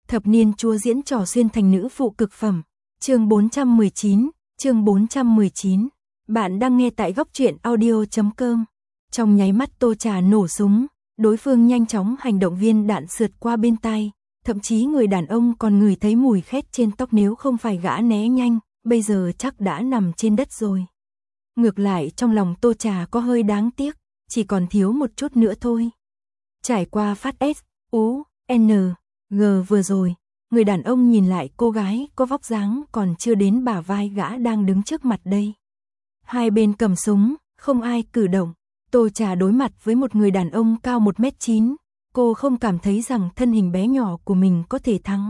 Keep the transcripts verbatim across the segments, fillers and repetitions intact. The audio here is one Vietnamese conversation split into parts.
Thập niên chúa diễn trò xuyên thành nữ phụ cực phẩm. Chương bốn trăm mười chín, chương bốn trăm mười chín. Bạn đang nghe tại góc truyện audio chấm com. Trong nháy mắt Tô Trà nổ súng, đối phương nhanh chóng hành động, viên đạn sượt qua bên tai, thậm chí người đàn ông còn ngửi thấy mùi khét trên tóc, nếu không phải gã né nhanh, bây giờ chắc đã nằm trên đất rồi. Ngược lại trong lòng Tô Trà có hơi đáng tiếc, chỉ còn thiếu một chút nữa thôi. Trải qua phát S, U, N, G vừa rồi, người đàn ông nhìn lại cô gái có vóc dáng còn chưa đến bả vai gã đang đứng trước mặt đây. Hai bên cầm súng, không ai cử động. Tô Trà đối mặt với một người đàn ông cao một mét chín, cô không cảm thấy rằng thân hình bé nhỏ của mình có thể thắng.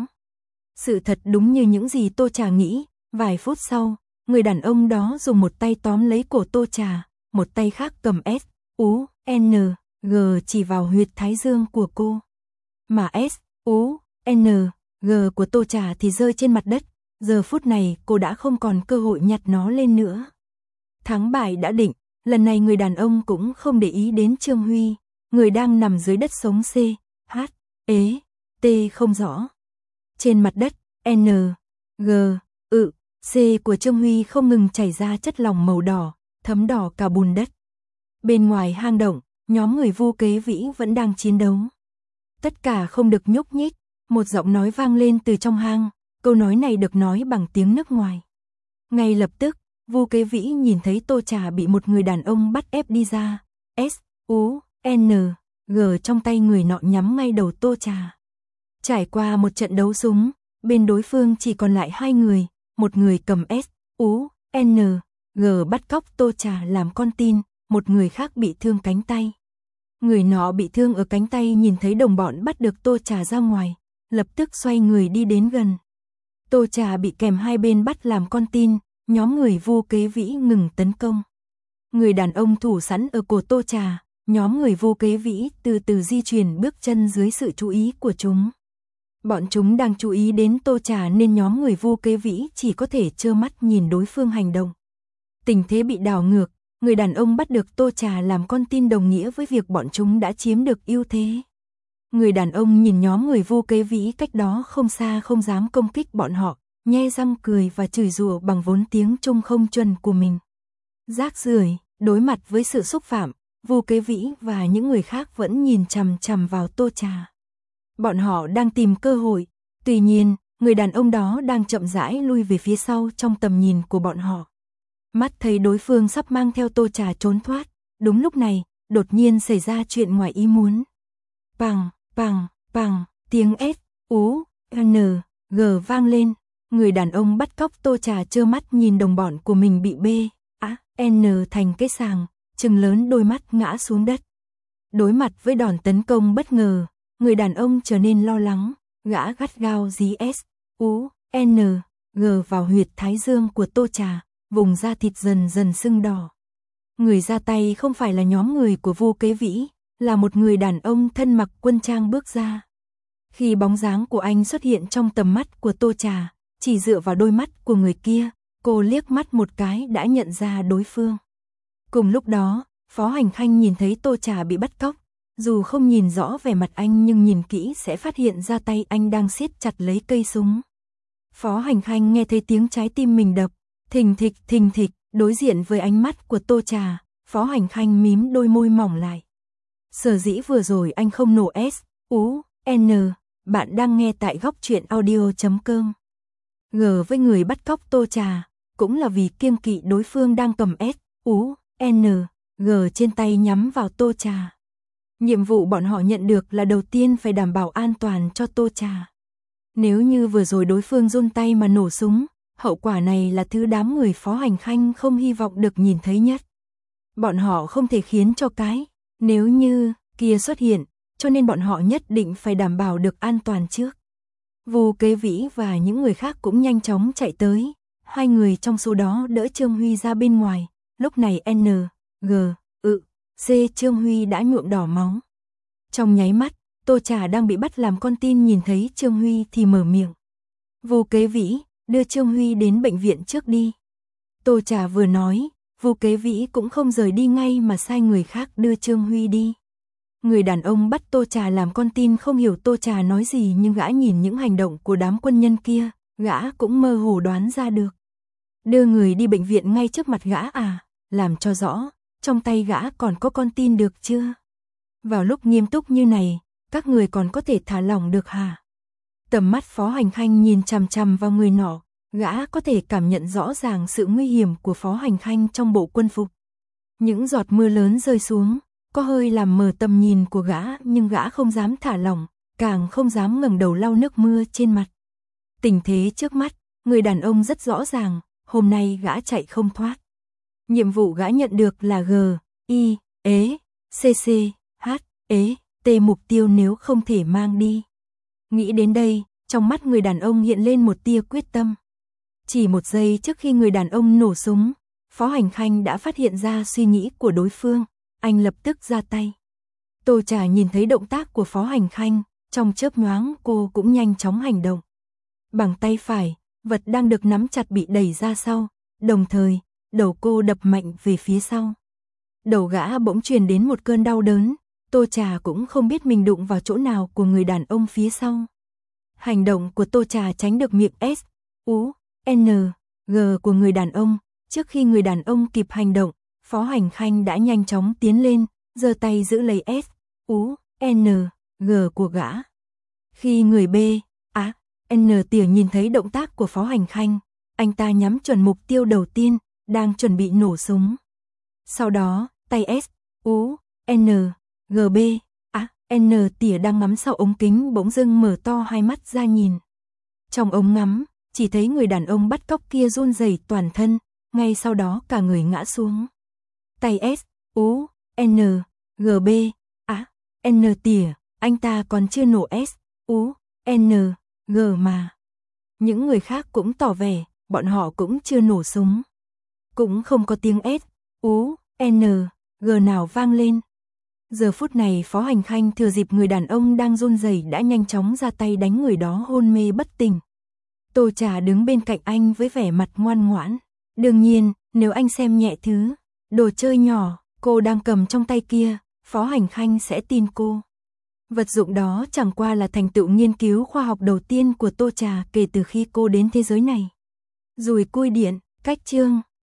Sự thật đúng như những gì Tô Trà nghĩ, vài phút sau, người đàn ông đó dùng một tay tóm lấy cổ Tô Trà, một tay khác cầm S, U, N, G chỉ vào huyệt thái dương của cô. Mà S, U, N, G của Tô Trà thì rơi trên mặt đất, giờ phút này cô đã không còn cơ hội nhặt nó lên nữa. Thắng bại đã định, lần này người đàn ông cũng không để ý đến Trương Huy, người đang nằm dưới đất sống C, H, ế, T không rõ. Trên mặt đất, N, G, ự, C của Trương Huy không ngừng chảy ra chất lỏng màu đỏ, thấm đỏ cả bùn đất. Bên ngoài hang động, nhóm người Vu Kế Vĩ vẫn đang chiến đấu. Tất cả không được nhúc nhích, một giọng nói vang lên từ trong hang, câu nói này được nói bằng tiếng nước ngoài. Ngay lập tức, Vu Kế Vĩ nhìn thấy Tô Trà bị một người đàn ông bắt ép đi ra, S, U, N, G trong tay người nọ nhắm ngay đầu Tô Trà. Trải qua một trận đấu súng, bên đối phương chỉ còn lại hai người, một người cầm S, U, N, G bắt cóc Tô Trà làm con tin, một người khác bị thương cánh tay. Người nọ bị thương ở cánh tay nhìn thấy đồng bọn bắt được Tô Trà ra ngoài, lập tức xoay người đi đến gần. Tô Trà bị kèm hai bên bắt làm con tin, nhóm người Vu Kế Vĩ ngừng tấn công. Người đàn ông thủ sẵn ở cổ Tô Trà, nhóm người Vu Kế Vĩ từ từ di chuyển bước chân dưới sự chú ý của chúng. Bọn chúng đang chú ý đến Tô Trà nên nhóm người Vu Kế Vĩ chỉ có thể trơ mắt nhìn đối phương hành động. Tình thế bị đảo ngược, người đàn ông bắt được Tô Trà làm con tin đồng nghĩa với việc bọn chúng đã chiếm được ưu thế. Người đàn ông nhìn nhóm người Vu Kế Vĩ cách đó không xa không dám công kích bọn họ, nhe răng cười và chửi rủa bằng vốn tiếng Trung không chuẩn của mình. Rác rưởi. Đối mặt với sự xúc phạm, Vu Kế Vĩ và những người khác vẫn nhìn chằm chằm vào Tô Trà. Bọn họ đang tìm cơ hội, tuy nhiên, người đàn ông đó đang chậm rãi lui về phía sau trong tầm nhìn của bọn họ. Mắt thấy đối phương sắp mang theo Tô Trà trốn thoát, đúng lúc này, đột nhiên xảy ra chuyện ngoài ý muốn. Pằng, pằng, pằng, tiếng S, U, N, G vang lên, người đàn ông bắt cóc Tô Trà trơ mắt nhìn đồng bọn của mình bị B, A, N thành cái sàng, trừng lớn đôi mắt ngã xuống đất. Đối mặt với đòn tấn công bất ngờ, người đàn ông trở nên lo lắng, gã gắt gao dí S, U, N, G vào huyệt thái dương của Tô Trà, vùng da thịt dần dần sưng đỏ. Người ra tay không phải là nhóm người của Vu Kế Vĩ, là một người đàn ông thân mặc quân trang bước ra. Khi bóng dáng của anh xuất hiện trong tầm mắt của Tô Trà, chỉ dựa vào đôi mắt của người kia, cô liếc mắt một cái đã nhận ra đối phương. Cùng lúc đó, Phó Hành Khanh nhìn thấy Tô Trà bị bắt cóc, dù không nhìn rõ vẻ mặt anh nhưng nhìn kỹ sẽ phát hiện ra tay anh đang siết chặt lấy cây súng. Phó Hành Khanh nghe thấy tiếng trái tim mình đập, thình thịch thình thịch, đối diện với ánh mắt của Tô Trà, Phó Hành Khanh mím đôi môi mỏng lại. Sở dĩ vừa rồi anh không nổ S, U, N, bạn đang nghe tại góc truyện audio chấm com. G với người bắt cóc Tô Trà, cũng là vì kiêng kỵ đối phương đang cầm S, U, N, G trên tay nhắm vào Tô Trà. Nhiệm vụ bọn họ nhận được là đầu tiên phải đảm bảo an toàn cho Tô Trà. Nếu như vừa rồi đối phương giun tay mà nổ súng, hậu quả này là thứ đám người Phó Hành Khanh không hy vọng được nhìn thấy nhất. Bọn họ không thể khiến cho cái, nếu như, kia xuất hiện, cho nên bọn họ nhất định phải đảm bảo được an toàn trước. Vu Kế Vĩ và những người khác cũng nhanh chóng chạy tới, hai người trong số đó đỡ Trương Huy ra bên ngoài, lúc này N, G, ự, C Trương Huy đã nhuộm đỏ máu. Trong nháy mắt, Tô Trà đang bị bắt làm con tin nhìn thấy Trương Huy thì mở miệng. Vu Kế Vĩ, đưa Trương Huy đến bệnh viện trước đi. Tô Trà vừa nói, Vu Kế Vĩ cũng không rời đi ngay mà sai người khác đưa Trương Huy đi. Người đàn ông bắt Tô Trà làm con tin không hiểu Tô Trà nói gì, nhưng gã nhìn những hành động của đám quân nhân kia, gã cũng mơ hồ đoán ra được. Đưa người đi bệnh viện ngay trước mặt gã à, làm cho rõ, trong tay gã còn có con tin được chưa? Vào lúc nghiêm túc như này, các người còn có thể thả lỏng được hả? Tầm mắt Phó Hành Khanh nhìn chằm chằm vào người nọ, gã có thể cảm nhận rõ ràng sự nguy hiểm của Phó Hành Khanh trong bộ quân phục. Những giọt mưa lớn rơi xuống, có hơi làm mờ tầm nhìn của gã, nhưng gã không dám thả lỏng, càng không dám ngẩng đầu lau nước mưa trên mặt. Tình thế trước mắt, người đàn ông rất rõ ràng, hôm nay gã chạy không thoát. Nhiệm vụ gã nhận được là G, I, E, C C, H, E, T, mục tiêu nếu không thể mang đi. Nghĩ đến đây, trong mắt người đàn ông hiện lên một tia quyết tâm. Chỉ một giây trước khi người đàn ông nổ súng, Phó Hành Khanh đã phát hiện ra suy nghĩ của đối phương, anh lập tức ra tay. Tô Trà nhìn thấy động tác của Phó Hành Khanh, trong chớp nhoáng cô cũng nhanh chóng hành động. Bằng tay phải, vật đang được nắm chặt bị đẩy ra sau, đồng thời, đầu cô đập mạnh về phía sau. Đầu gã bỗng truyền đến một cơn đau đớn, Tô Trà cũng không biết mình đụng vào chỗ nào của người đàn ông phía sau. Hành động của Tô Trà tránh được miệng S, U, N, G của người đàn ông. Trước khi người đàn ông kịp hành động, Phó Hành Khanh đã nhanh chóng tiến lên, giơ tay giữ lấy S, U, N, G của gã. Khi người B, A, N tỉa nhìn thấy động tác của Phó Hành Khanh, anh ta nhắm chuẩn mục tiêu đầu tiên, đang chuẩn bị nổ súng. Sau đó, tay S, U, N, G B, A, N tỉa đang ngắm sau ống kính bỗng dưng mở to hai mắt ra nhìn. Trong ống ngắm, chỉ thấy người đàn ông bắt cóc kia run rẩy toàn thân, ngay sau đó cả người ngã xuống. Tay S, U, N, G B, A, N tỉa, anh ta còn chưa nổ S, U, N, G mà. Những người khác cũng tỏ vẻ, bọn họ cũng chưa nổ súng. Cũng không có tiếng S, U, N, G nào vang lên. Giờ phút này Phó Hành Khanh thừa dịp người đàn ông đang run rẩy đã nhanh chóng ra tay đánh người đó hôn mê bất tỉnh. Tô Trà đứng bên cạnh anh với vẻ mặt ngoan ngoãn. Đương nhiên, nếu anh xem nhẹ thứ đồ chơi nhỏ cô đang cầm trong tay kia, Phó Hành Khanh sẽ tin cô. Vật dụng đó chẳng qua là thành tựu nghiên cứu khoa học đầu tiên của Tô Trà kể từ khi cô đến thế giới này. Dùi cui điện, cách chương